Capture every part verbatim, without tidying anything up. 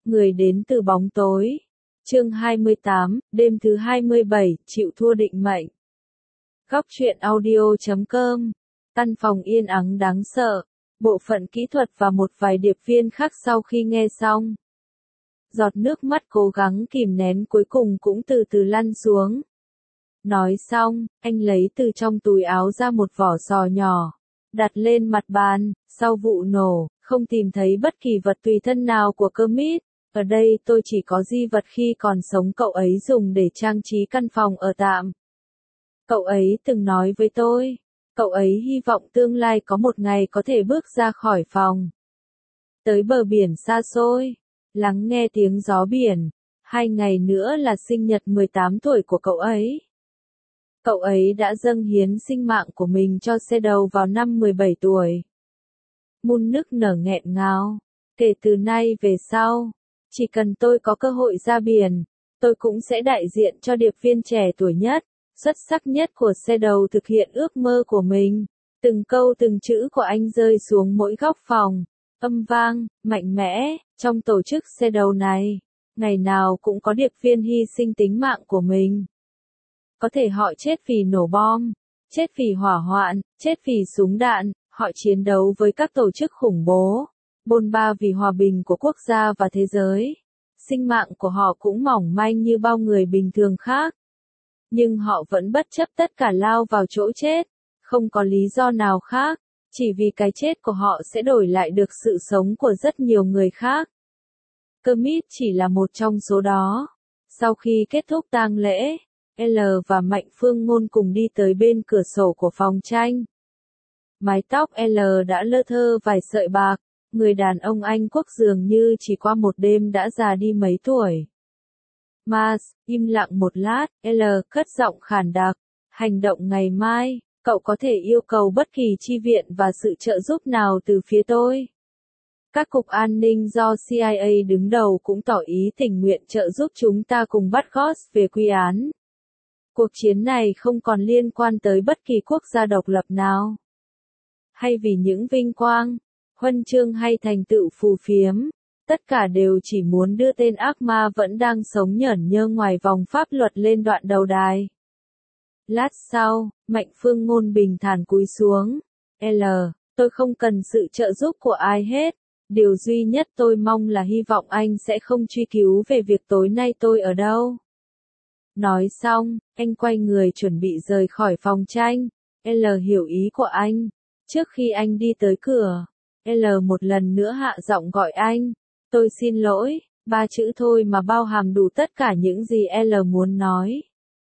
Người đến từ bóng tối. Chương hai mươi tám, đêm thứ hai mươi bảy, chịu thua định mệnh. Góc truyện audio chấm com. Căn phòng yên ắng đáng sợ. Bộ phận kỹ thuật và một vài điệp viên khác sau khi nghe xong. Giọt nước mắt cố gắng kìm nén cuối cùng cũng từ từ lăn xuống. Nói xong, anh lấy từ trong túi áo ra một vỏ sò nhỏ. Đặt lên mặt bàn, sau vụ nổ, không tìm thấy bất kỳ vật tùy thân nào của Kermit. Ở đây tôi chỉ có di vật khi còn sống cậu ấy dùng để trang trí căn phòng ở tạm. Cậu ấy từng nói với tôi, cậu ấy hy vọng tương lai có một ngày có thể bước ra khỏi phòng. Tới bờ biển xa xôi, lắng nghe tiếng gió biển, hai ngày nữa là sinh nhật mười tám tuổi của cậu ấy. Cậu ấy đã dâng hiến sinh mạng của mình cho Shadow vào năm mười bảy tuổi. Moon nức nở nghẹn ngào, kể từ nay về sau, chỉ cần tôi có cơ hội ra biển, tôi cũng sẽ đại diện cho điệp viên trẻ tuổi nhất, xuất sắc nhất của Shadow thực hiện ước mơ của mình. Từng câu từng chữ của anh rơi xuống mỗi góc phòng, âm vang, mạnh mẽ, trong tổ chức Shadow này, ngày nào cũng có điệp viên hy sinh tính mạng của mình. Có thể họ chết vì nổ bom, chết vì hỏa hoạn, chết vì súng đạn, họ chiến đấu với các tổ chức khủng bố, bôn ba vì hòa bình của quốc gia và thế giới. Sinh mạng của họ cũng mỏng manh như bao người bình thường khác. Nhưng họ vẫn bất chấp tất cả lao vào chỗ chết, không có lý do nào khác, chỉ vì cái chết của họ sẽ đổi lại được sự sống của rất nhiều người khác. Kermit chỉ là một trong số đó. Sau khi kết thúc tang lễ, L và Mạnh Phương Ngôn cùng đi tới bên cửa sổ của phòng tranh. Mái tóc L đã lơ thơ vài sợi bạc, người đàn ông Anh quốc dường như chỉ qua một đêm đã già đi mấy tuổi. Mars, im lặng một lát, L cất giọng khàn đặc, hành động ngày mai, cậu có thể yêu cầu bất kỳ chi viện và sự trợ giúp nào từ phía tôi. Các cục an ninh do C I A đứng đầu cũng tỏ ý tình nguyện trợ giúp chúng ta cùng bắt Ghost về quy án. Cuộc chiến này không còn liên quan tới bất kỳ quốc gia độc lập nào. Hay vì những vinh quang, huân chương hay thành tựu phù phiếm, tất cả đều chỉ muốn đưa tên ác ma vẫn đang sống nhởn nhơ ngoài vòng pháp luật lên đoạn đầu đài. Lát sau, Mạnh Phương Ngôn bình thản cúi xuống. L, tôi không cần sự trợ giúp của ai hết. Điều duy nhất tôi mong là hy vọng anh sẽ không truy cứu về việc tối nay tôi ở đâu. Nói xong, anh quay người chuẩn bị rời khỏi phòng tranh. L hiểu ý của anh. Trước khi anh đi tới cửa, L một lần nữa hạ giọng gọi anh. Tôi xin lỗi, ba chữ thôi mà bao hàm đủ tất cả những gì L muốn nói.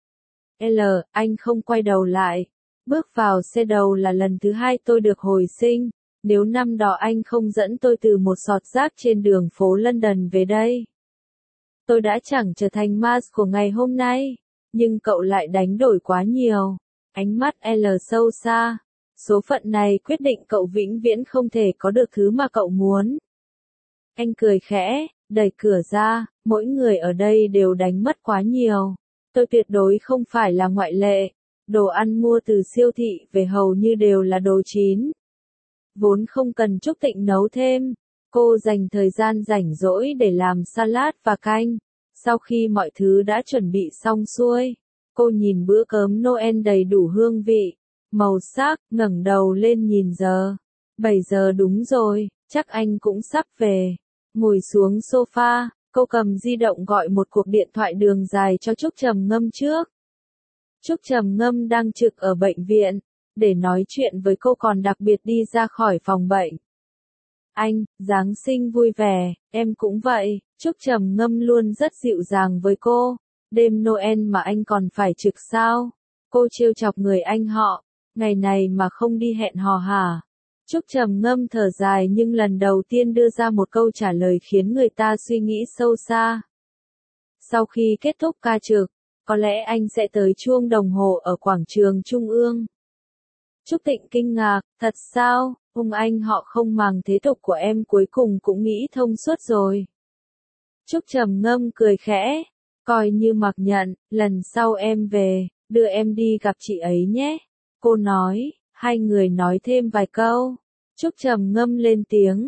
L, anh không quay đầu lại. Bước vào xe đầu là lần thứ hai tôi được hồi sinh. Nếu năm đó anh không dẫn tôi từ một sọt rác trên đường phố London về đây, tôi đã chẳng trở thành Mars của ngày hôm nay. Nhưng cậu lại đánh đổi quá nhiều. Ánh mắt L sâu xa. Số phận này quyết định cậu vĩnh viễn không thể có được thứ mà cậu muốn. Anh cười khẽ, đẩy cửa ra, mỗi người ở đây đều đánh mất quá nhiều. Tôi tuyệt đối không phải là ngoại lệ. Đồ ăn mua từ siêu thị về hầu như đều là đồ chín. Vốn không cần Trúc Tịnh nấu thêm, cô dành thời gian rảnh rỗi để làm salad và canh. Sau khi mọi thứ đã chuẩn bị xong xuôi, cô nhìn bữa cơm Noel đầy đủ hương vị, màu sắc, ngẩng đầu lên nhìn giờ. bảy giờ đúng rồi, chắc anh cũng sắp về. Ngồi xuống sofa, cô cầm di động gọi một cuộc điện thoại đường dài cho Trúc Trầm Ngâm trước. Trúc Trầm Ngâm đang trực ở bệnh viện. Để nói chuyện với cô còn đặc biệt đi ra khỏi phòng bệnh. Anh, Giáng sinh vui vẻ, em cũng vậy. Trúc Trầm Ngâm luôn rất dịu dàng với cô. Đêm Noel mà anh còn phải trực sao? Cô trêu chọc người anh họ. Ngày này mà không đi hẹn hò hả? Trúc Trầm Ngâm thở dài nhưng lần đầu tiên đưa ra một câu trả lời khiến người ta suy nghĩ sâu xa. Sau khi kết thúc ca trực, có lẽ anh sẽ tới chuông đồng hồ ở quảng trường Trung ương. Trúc Tịnh kinh ngạc, thật sao, ông anh họ không màng thế tục của em cuối cùng cũng nghĩ thông suốt rồi. Trúc Trầm Ngâm cười khẽ, coi như mặc nhận, lần sau em về, đưa em đi gặp chị ấy nhé. Cô nói, hai người nói thêm vài câu. Trúc Trầm Ngâm lên tiếng,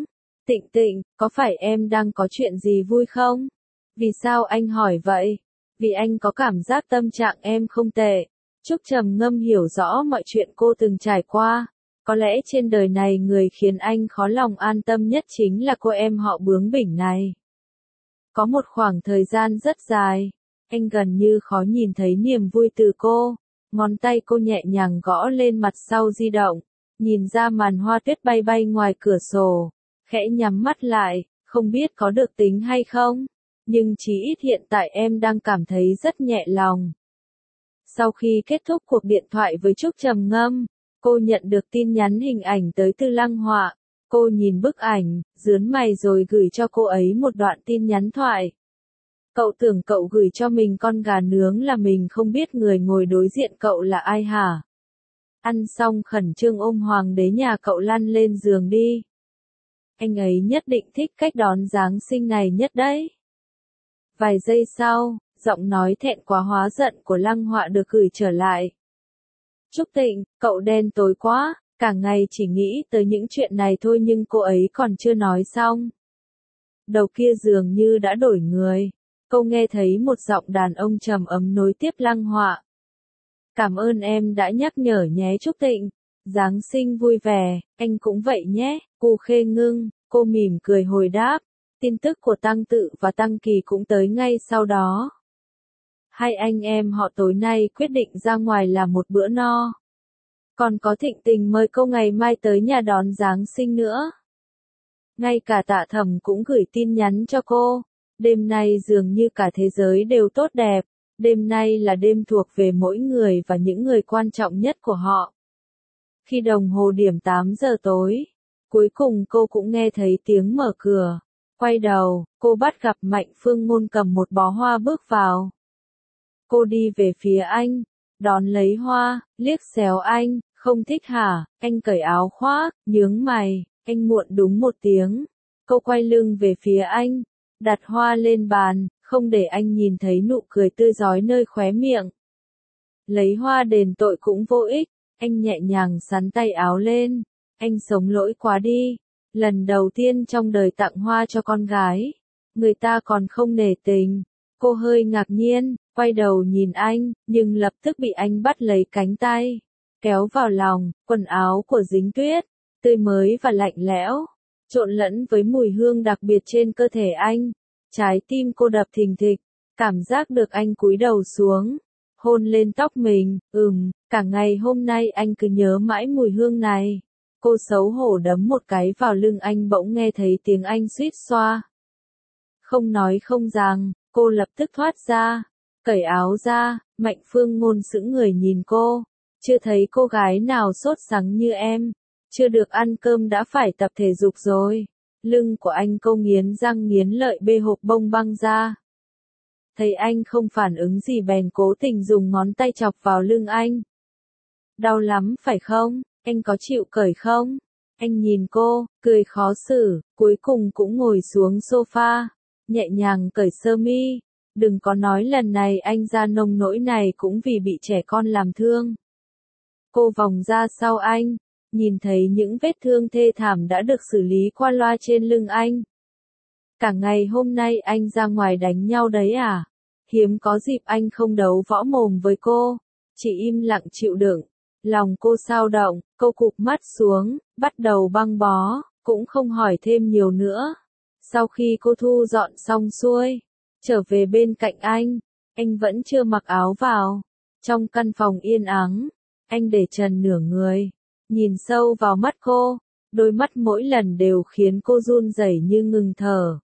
Tịnh Tịnh, có phải em đang có chuyện gì vui không? Vì sao anh hỏi vậy? Vì anh có cảm giác tâm trạng em không tệ. Trúc trầm ngâm hiểu rõ mọi chuyện cô từng trải qua. Có lẽ trên đời này người khiến anh khó lòng an tâm nhất chính là cô em họ bướng bỉnh này. Có một khoảng thời gian rất dài, anh gần như khó nhìn thấy niềm vui từ cô. Ngón tay cô nhẹ nhàng gõ lên mặt sau di động, nhìn ra màn hoa tuyết bay bay ngoài cửa sổ, khẽ nhắm mắt lại, không biết có được tính hay không, nhưng chí ít hiện tại em đang cảm thấy rất nhẹ lòng. Sau khi kết thúc cuộc điện thoại với Trúc trầm ngâm, cô nhận được tin nhắn hình ảnh tới từ Lăng Họa. Cô nhìn bức ảnh, rướn mày rồi gửi cho cô ấy một đoạn tin nhắn thoại. Cậu tưởng cậu gửi cho mình con gà nướng là mình không biết người ngồi đối diện cậu là ai hả? Ăn xong khẩn trương ôm hoàng đế nhà cậu lăn lên giường đi. Anh ấy nhất định thích cách đón Giáng sinh này nhất đấy. Vài giây sau, giọng nói thẹn quá hóa giận của Lăng Họa được gửi trở lại. Trúc Tịnh, cậu đen tối quá, cả ngày chỉ nghĩ tới những chuyện này thôi nhưng cô ấy còn chưa nói xong. Đầu kia dường như đã đổi người. Cô nghe thấy một giọng đàn ông trầm ấm nối tiếp Lăng Họa. Cảm ơn em đã nhắc nhở nhé Trúc Tịnh. Giáng sinh vui vẻ, anh cũng vậy nhé. Cô Khê Ngưng, cô mỉm cười hồi đáp. Tin tức của Tăng Tự và Tăng Kỳ cũng tới ngay sau đó. Hai anh em họ tối nay quyết định ra ngoài làm một bữa no. Còn có Thịnh Tình mời cô ngày mai tới nhà đón Giáng sinh nữa. Ngay cả Tạ Thẩm cũng gửi tin nhắn cho cô. Đêm nay dường như cả thế giới đều tốt đẹp. Đêm nay là đêm thuộc về mỗi người và những người quan trọng nhất của họ. Khi đồng hồ điểm tám giờ tối, cuối cùng cô cũng nghe thấy tiếng mở cửa. Quay đầu, cô bắt gặp Mạnh Phương Ngôn cầm một bó hoa bước vào. Cô đi về phía anh, đón lấy hoa, liếc xéo anh, không thích hả? Anh cởi áo khoác, nhướng mày, anh muộn đúng một tiếng. Cô quay lưng về phía anh, đặt hoa lên bàn, không để anh nhìn thấy nụ cười tươi rói nơi khóe miệng. Lấy hoa đền tội cũng vô ích, anh nhẹ nhàng xắn tay áo lên. Anh sống lỗi quá đi, lần đầu tiên trong đời tặng hoa cho con gái, người ta còn không nể tình. Cô hơi ngạc nhiên, quay đầu nhìn anh, nhưng lập tức bị anh bắt lấy cánh tay, kéo vào lòng. Quần áo của Dính Tuyết, tươi mới và lạnh lẽo, trộn lẫn với mùi hương đặc biệt trên cơ thể anh. Trái tim cô đập thình thịch, cảm giác được anh cúi đầu xuống, hôn lên tóc mình. Ừm, cả ngày hôm nay anh cứ nhớ mãi mùi hương này. Cô xấu hổ đấm một cái vào lưng anh, bỗng nghe thấy tiếng anh suýt xoa. Không nói không rằng, cô lập tức thoát ra, cởi áo ra. Mạnh Phương Ngôn sững người nhìn cô. Chưa thấy cô gái nào sốt sắng như em. Chưa được ăn cơm đã phải tập thể dục rồi. Lưng của anh cô nghiến răng nghiến lợi bê hộp bông băng ra. Thấy anh không phản ứng gì bèn cố tình dùng ngón tay chọc vào lưng anh. Đau lắm phải không? Anh có chịu cởi không? Anh nhìn cô, cười khó xử, cuối cùng cũng ngồi xuống sofa, nhẹ nhàng cởi sơ mi. Đừng có nói lần này anh ra nông nỗi này cũng vì bị trẻ con làm thương. Cô vòng ra sau anh, nhìn thấy những vết thương thê thảm đã được xử lý qua loa trên lưng anh. Cả ngày hôm nay anh ra ngoài đánh nhau đấy à? Hiếm có dịp anh không đấu võ mồm với cô, chỉ im lặng chịu đựng. Lòng cô xao động, cô cụp mắt xuống, bắt đầu băng bó, cũng không hỏi thêm nhiều nữa. Sau khi cô thu dọn xong xuôi, trở về bên cạnh anh, anh vẫn chưa mặc áo vào. Trong căn phòng yên ắng, anh để trần nửa người, nhìn sâu vào mắt cô, đôi mắt mỗi lần đều khiến cô run rẩy như ngừng thở.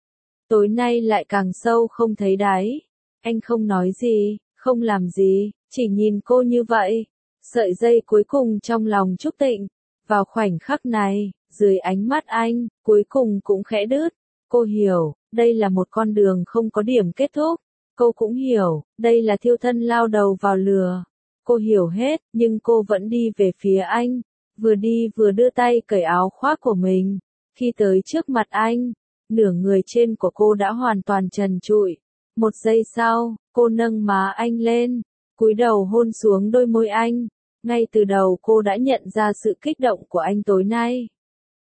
Tối nay lại càng sâu không thấy đáy. Anh không nói gì, không làm gì, chỉ nhìn cô như vậy. Sợi dây cuối cùng trong lòng Trúc Tịnh, vào khoảnh khắc này, dưới ánh mắt anh, cuối cùng cũng khẽ đứt. Cô hiểu, đây là một con đường không có điểm kết thúc. Cô cũng hiểu, đây là thiêu thân lao đầu vào lửa. Cô hiểu hết, nhưng cô vẫn đi về phía anh, vừa đi vừa đưa tay cởi áo khoác của mình. Khi tới trước mặt anh, nửa người trên của cô đã hoàn toàn trần trụi. Một giây sau, cô nâng má anh lên, cúi đầu hôn xuống đôi môi anh. Ngay từ đầu cô đã nhận ra sự kích động của anh tối nay.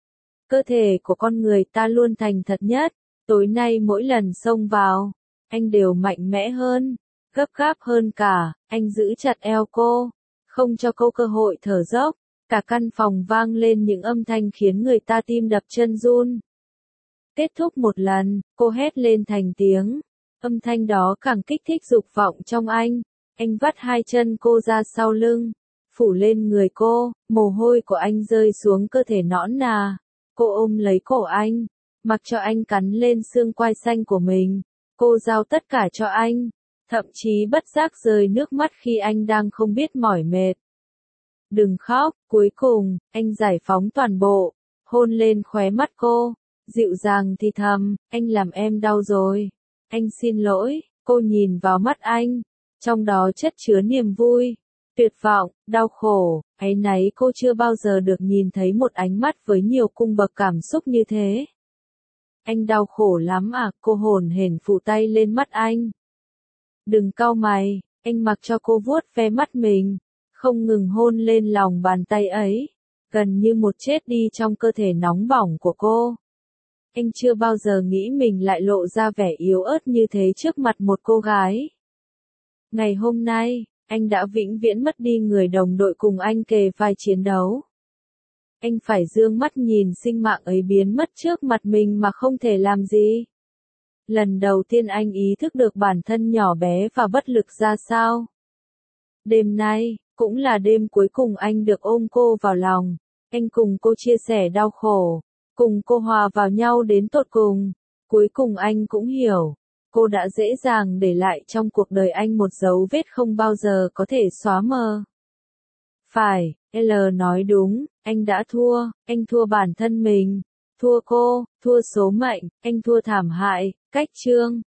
Cơ thể của con người ta luôn thành thật nhất, tối nay mỗi lần xông vào, anh đều mạnh mẽ hơn, gấp gáp hơn cả, anh giữ chặt eo cô, không cho cô cơ hội thở dốc, cả căn phòng vang lên những âm thanh khiến người ta tim đập chân run. Kết thúc một lần, cô hét lên thành tiếng, âm thanh đó càng kích thích dục vọng trong anh, anh vắt hai chân cô ra sau lưng, phủ lên người cô, mồ hôi của anh rơi xuống cơ thể nõn nà, cô ôm lấy cổ anh, mặc cho anh cắn lên xương quai xanh của mình, cô giao tất cả cho anh, thậm chí bất giác rơi nước mắt khi anh đang không biết mỏi mệt. Đừng khóc, cuối cùng, anh giải phóng toàn bộ, hôn lên khóe mắt cô, dịu dàng thì thầm, anh làm em đau rồi, anh xin lỗi, cô nhìn vào mắt anh, trong đó chất chứa niềm vui, tuyệt vọng, đau khổ, áy náy cô chưa bao giờ được nhìn thấy một ánh mắt với nhiều cung bậc cảm xúc như thế. Anh đau khổ lắm à, cô hồn hển phủ tay lên mắt anh. Đừng cau mày, anh mặc cho cô vuốt ve mắt mình, không ngừng hôn lên lòng bàn tay ấy, gần như một chết đi trong cơ thể nóng bỏng của cô. Anh chưa bao giờ nghĩ mình lại lộ ra vẻ yếu ớt như thế trước mặt một cô gái. Ngày hôm nay, anh đã vĩnh viễn mất đi người đồng đội cùng anh kề vai chiến đấu. Anh phải dương mắt nhìn sinh mạng ấy biến mất trước mặt mình mà không thể làm gì. Lần đầu tiên anh ý thức được bản thân nhỏ bé và bất lực ra sao. Đêm nay, cũng là đêm cuối cùng anh được ôm cô vào lòng. Anh cùng cô chia sẻ đau khổ, cùng cô hòa vào nhau đến tột cùng. Cuối cùng anh cũng hiểu, cô đã dễ dàng để lại trong cuộc đời anh một dấu vết không bao giờ có thể xóa mờ. Phải, L nói đúng, anh đã thua, anh thua bản thân mình, thua cô, thua số mệnh, anh thua thảm hại, cách chương.